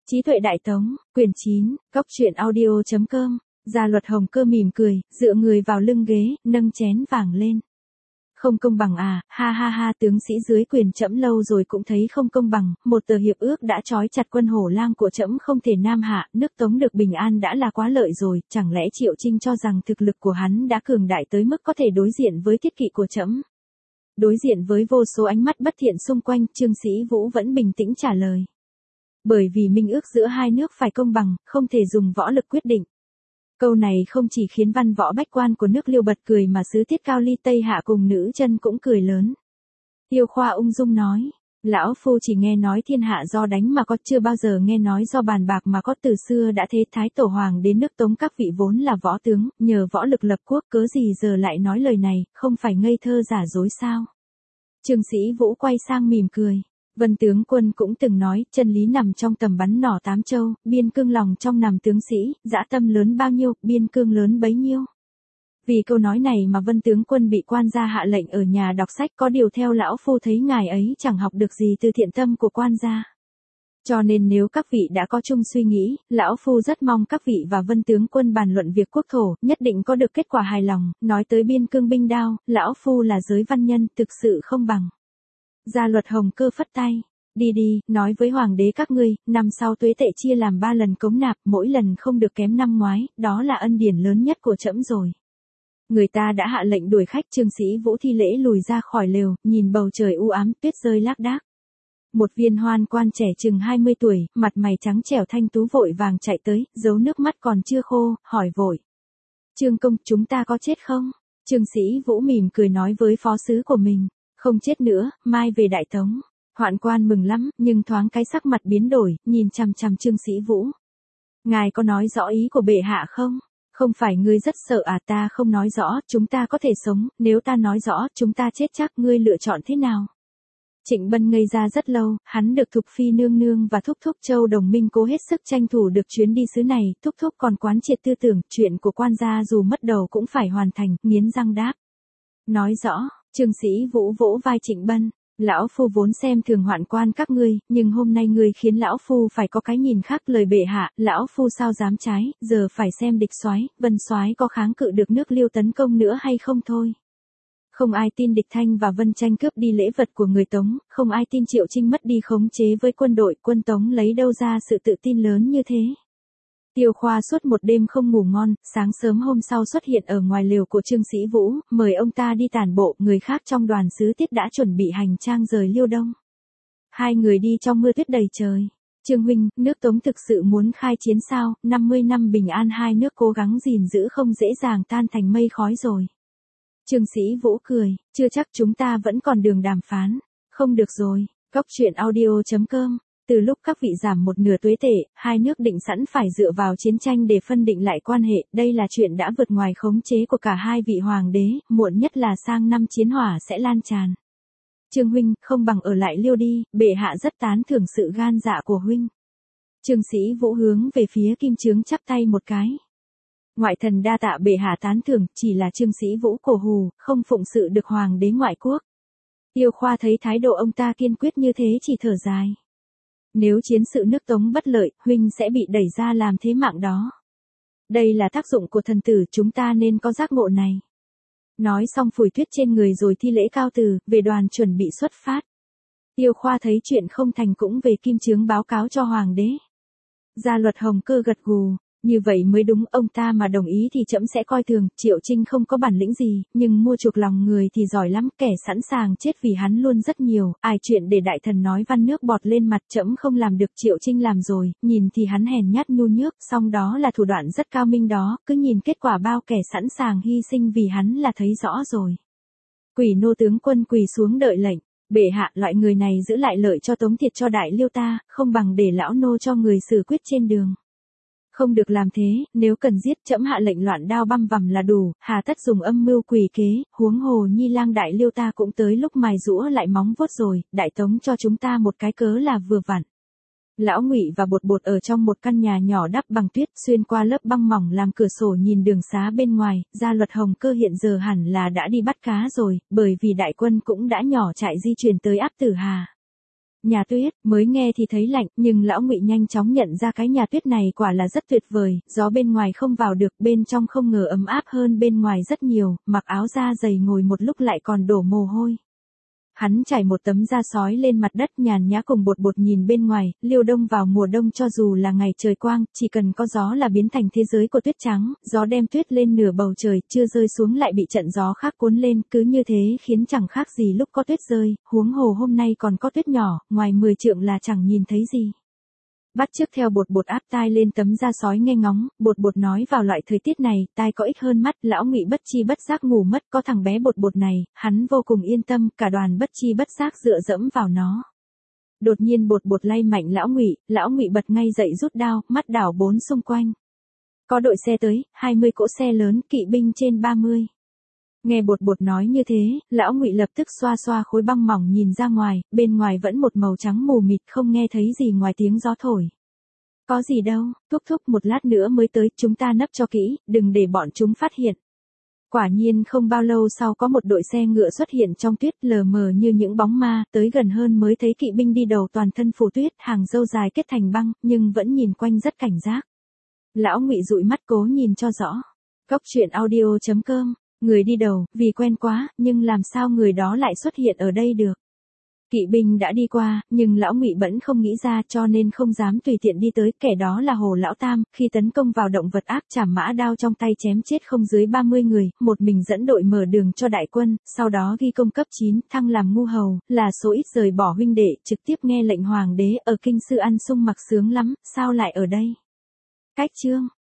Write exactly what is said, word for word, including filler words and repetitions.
Trí tuệ đại tống, quyển chín, góc truyện audio chấm com. Gia Luật Hồng Cơ mỉm cười, dựa người vào lưng ghế, nâng chén vàng lên. Không công bằng à, ha ha ha, tướng sĩ dưới quyền trẫm lâu rồi cũng thấy không công bằng, một tờ hiệp ước đã trói chặt quân hổ lang của trẫm không thể nam hạ, nước Tống được bình an đã là quá lợi rồi, chẳng lẽ Triệu Trinh cho rằng thực lực của hắn đã cường đại tới mức có thể đối diện với thiết kỵ của trẫm? Đối diện với vô số ánh mắt bất thiện xung quanh, Trương Sĩ Vũ vẫn bình tĩnh trả lời. Bởi vì minh ước giữa hai nước phải công bằng, không thể dùng võ lực quyết định. Câu này không chỉ khiến văn võ bách quan của nước Liêu bật cười mà sứ tiết Cao Ly Tây Hạ cùng nữ chân cũng cười lớn. Tiêu Khoa ung dung nói, lão phu chỉ nghe nói thiên hạ do đánh mà có, chưa bao giờ nghe nói do bàn bạc mà có. Từ xưa đã thế, Thái Tổ Hoàng đến nước Tống các vị vốn là võ tướng, nhờ võ lực lập quốc, cớ gì giờ lại nói lời này, không phải ngây thơ giả dối sao? Trương Sĩ Vũ quay sang mỉm cười. Vân tướng quân cũng từng nói, chân lý nằm trong tầm bắn nỏ tám châu, biên cương lòng trong nằm tướng sĩ, dã tâm lớn bao nhiêu, biên cương lớn bấy nhiêu. Vì câu nói này mà Vân tướng quân bị quan gia hạ lệnh ở nhà đọc sách, có điều theo lão phu thấy ngài ấy chẳng học được gì từ thiện tâm của quan gia. Cho nên nếu các vị đã có chung suy nghĩ, lão phu rất mong các vị và Vân tướng quân bàn luận việc quốc thổ, nhất định có được kết quả hài lòng. Nói tới biên cương binh đao, lão phu là giới văn nhân, thực sự không bằng. Gia Luật Hồng Cơ phất tay, đi đi, nói với hoàng đế các ngươi, năm sau tuế tệ chia làm ba lần cống nạp, mỗi lần không được kém năm ngoái, đó là ân điển lớn nhất của trẫm rồi. Người ta đã hạ lệnh đuổi khách. Trương Sĩ Vũ thi lễ lùi ra khỏi lều, nhìn bầu trời u ám, tuyết rơi lác đác. Một viên hoan quan trẻ chừng hai mươi tuổi, mặt mày trắng trẻo thanh tú vội vàng chạy tới, giấu nước mắt còn chưa khô, hỏi vội. Trương công, chúng ta có chết không? Trương Sĩ Vũ mỉm cười nói với phó sứ của mình. Không chết nữa, mai về Đại Tống. Hoạn quan mừng lắm, nhưng thoáng cái sắc mặt biến đổi, nhìn chằm chằm Trương Sĩ Vũ. Ngài có nói rõ ý của bệ hạ không? Không phải ngươi rất sợ à? Ta không nói rõ, chúng ta có thể sống, nếu ta nói rõ, chúng ta chết chắc. Ngươi lựa chọn thế nào? Trịnh Bân ngây ra rất lâu, hắn được Thục Phi nương nương và Thúc Thúc Châu Đồng Minh cố hết sức tranh thủ được chuyến đi xứ này. Thúc Thúc còn quán triệt tư tưởng, chuyện của quan gia dù mất đầu cũng phải hoàn thành, nghiến răng đáp. Nói rõ. Trương Sĩ Vũ vỗ vai Trịnh Bân, lão phu vốn xem thường hoạn quan các ngươi, nhưng hôm nay ngươi khiến lão phu phải có cái nhìn khác. Lời bệ hạ, lão phu sao dám trái, giờ phải xem địch soái, Vân soái có kháng cự được nước Liêu tấn công nữa hay không thôi. Không ai tin địch Thanh và Vân tranh cướp đi lễ vật của người Tống, không ai tin Triệu Trinh mất đi khống chế với quân đội, quân Tống lấy đâu ra sự tự tin lớn như thế. Tiêu Khoa suốt một đêm không ngủ ngon, sáng sớm hôm sau xuất hiện ở ngoài lều của Trương Sĩ Vũ, mời ông ta đi tản bộ. Người khác trong đoàn sứ tiết đã chuẩn bị hành trang rời Liêu Đông. Hai người đi trong mưa tuyết đầy trời. Trương huynh, nước Tống thực sự muốn khai chiến sao? năm mươi năm bình an hai nước cố gắng gìn giữ không dễ dàng tan thành mây khói rồi. Trương Sĩ Vũ cười, chưa chắc, chúng ta vẫn còn đường đàm phán. Không được rồi. Góc truyện audio chấm com. Từ lúc các vị giảm một nửa tuế tệ, hai nước định sẵn phải dựa vào chiến tranh để phân định lại quan hệ, đây là chuyện đã vượt ngoài khống chế của cả hai vị hoàng đế, muộn nhất là sang năm chiến hỏa sẽ lan tràn. Trương huynh, không bằng ở lại Liêu đi, bệ hạ rất tán thưởng sự gan dạ của huynh. Trương Sĩ Vũ hướng về phía Kim Chướng chắp tay một cái. Ngoại thần đa tạ bệ hạ tán thưởng, chỉ là Trương Sĩ Vũ cổ hù, không phụng sự được hoàng đế ngoại quốc. Tiêu Khoa thấy thái độ ông ta kiên quyết như thế chỉ thở dài. Nếu chiến sự nước Tống bất lợi, huynh sẽ bị đẩy ra làm thế mạng đó. Đây là tác dụng của thần tử, chúng ta nên có giác ngộ này. Nói xong phủi tuyết trên người rồi thi lễ cáo từ, về đoàn chuẩn bị xuất phát. Tiêu Khoa thấy chuyện không thành cũng về Kim Chướng báo cáo cho hoàng đế. Gia Luật Hồng Cơ gật gù. Như vậy mới đúng, ông ta mà đồng ý thì trẫm sẽ coi thường. Triệu Trinh không có bản lĩnh gì, nhưng mua chuộc lòng người thì giỏi lắm, kẻ sẵn sàng chết vì hắn luôn rất nhiều. Ai chuyện để đại thần nói van nước bọt lên mặt, trẫm không làm được, Triệu Trinh làm rồi, nhìn thì hắn hèn nhát nhu nhước, song đó là thủ đoạn rất cao minh đó, cứ nhìn kết quả bao kẻ sẵn sàng hy sinh vì hắn là thấy rõ rồi. Quỷ nô tướng quân quỳ xuống đợi lệnh. Bệ hạ, loại người này giữ lại lợi cho Tống thiệt cho Đại Liêu ta, không bằng để lão nô cho người xử quyết trên đường. Không được làm thế, nếu cần giết trẫm hạ lệnh loạn đao băm vằm là đủ, hà tất dùng âm mưu quỷ kế, huống hồ Nhi lang Đại Liêu ta cũng tới lúc mài rũa lại móng vuốt rồi, Đại Tống cho chúng ta một cái cớ là vừa vặn. Lão Ngụy và Bột Bột ở trong một căn nhà nhỏ đắp bằng tuyết, xuyên qua lớp băng mỏng làm cửa sổ nhìn đường xá bên ngoài. Gia Luật Hồng Cơ hiện giờ hẳn là đã đi bắt cá rồi, bởi vì đại quân cũng đã nhỏ chạy di chuyển tới Áp Tử Hà. Nhà tuyết, mới nghe thì thấy lạnh, nhưng lão Ngụy nhanh chóng nhận ra cái nhà tuyết này quả là rất tuyệt vời, gió bên ngoài không vào được, bên trong không ngờ ấm áp hơn bên ngoài rất nhiều, mặc áo da dày ngồi một lúc lại còn đổ mồ hôi. Hắn trải một tấm da sói lên mặt đất nhàn nhã cùng Bột Bột nhìn bên ngoài, Liêu Đông vào mùa đông cho dù là ngày trời quang, chỉ cần có gió là biến thành thế giới của tuyết trắng, gió đem tuyết lên nửa bầu trời, chưa rơi xuống lại bị trận gió khác cuốn lên, cứ như thế khiến chẳng khác gì lúc có tuyết rơi, huống hồ hôm nay còn có tuyết nhỏ, ngoài mười trượng là chẳng nhìn thấy gì. Bắt chước theo Bột Bột áp tai lên tấm da sói nghe ngóng, Bột Bột nói vào loại thời tiết này, tai có ích hơn mắt, lão Ngụy bất chi bất giác ngủ mất, có thằng bé Bột Bột này, hắn vô cùng yên tâm, cả đoàn bất chi bất giác dựa dẫm vào nó. Đột nhiên Bột Bột lay mạnh lão Ngụy, lão Ngụy bật ngay dậy rút đao, mắt đảo bốn xung quanh. Có đội xe tới, hai mươi cỗ xe lớn, kỵ binh trên ba mươi. Nghe Bột Bột nói như thế, lão Ngụy lập tức xoa xoa khối băng mỏng nhìn ra ngoài, bên ngoài vẫn một màu trắng mù mịt không nghe thấy gì ngoài tiếng gió thổi. Có gì đâu, thúc thúc một lát nữa mới tới, chúng ta nấp cho kỹ, đừng để bọn chúng phát hiện. Quả nhiên không bao lâu sau có một đội xe ngựa xuất hiện trong tuyết lờ mờ như những bóng ma, tới gần hơn mới thấy kỵ binh đi đầu toàn thân phủ tuyết, hàng râu dài kết thành băng, nhưng vẫn nhìn quanh rất cảnh giác. Lão Ngụy dụi mắt cố nhìn cho rõ. Cốc truyện audio chấm com. Người đi đầu, vì quen quá, nhưng làm sao người đó lại xuất hiện ở đây được. Kỵ binh đã đi qua, nhưng lão Ngụy vẫn không nghĩ ra cho nên không dám tùy tiện đi tới, kẻ đó là Hồ Lão Tam, khi tấn công vào động vật ác chảm mã đao trong tay chém chết không dưới ba mươi người, một mình dẫn đội mở đường cho đại quân, sau đó ghi công cấp chín, thăng làm ngu hầu, là số ít rời bỏ huynh đệ, trực tiếp nghe lệnh hoàng đế, ở kinh sư ăn sung mặc sướng lắm, sao lại ở đây. Cách chương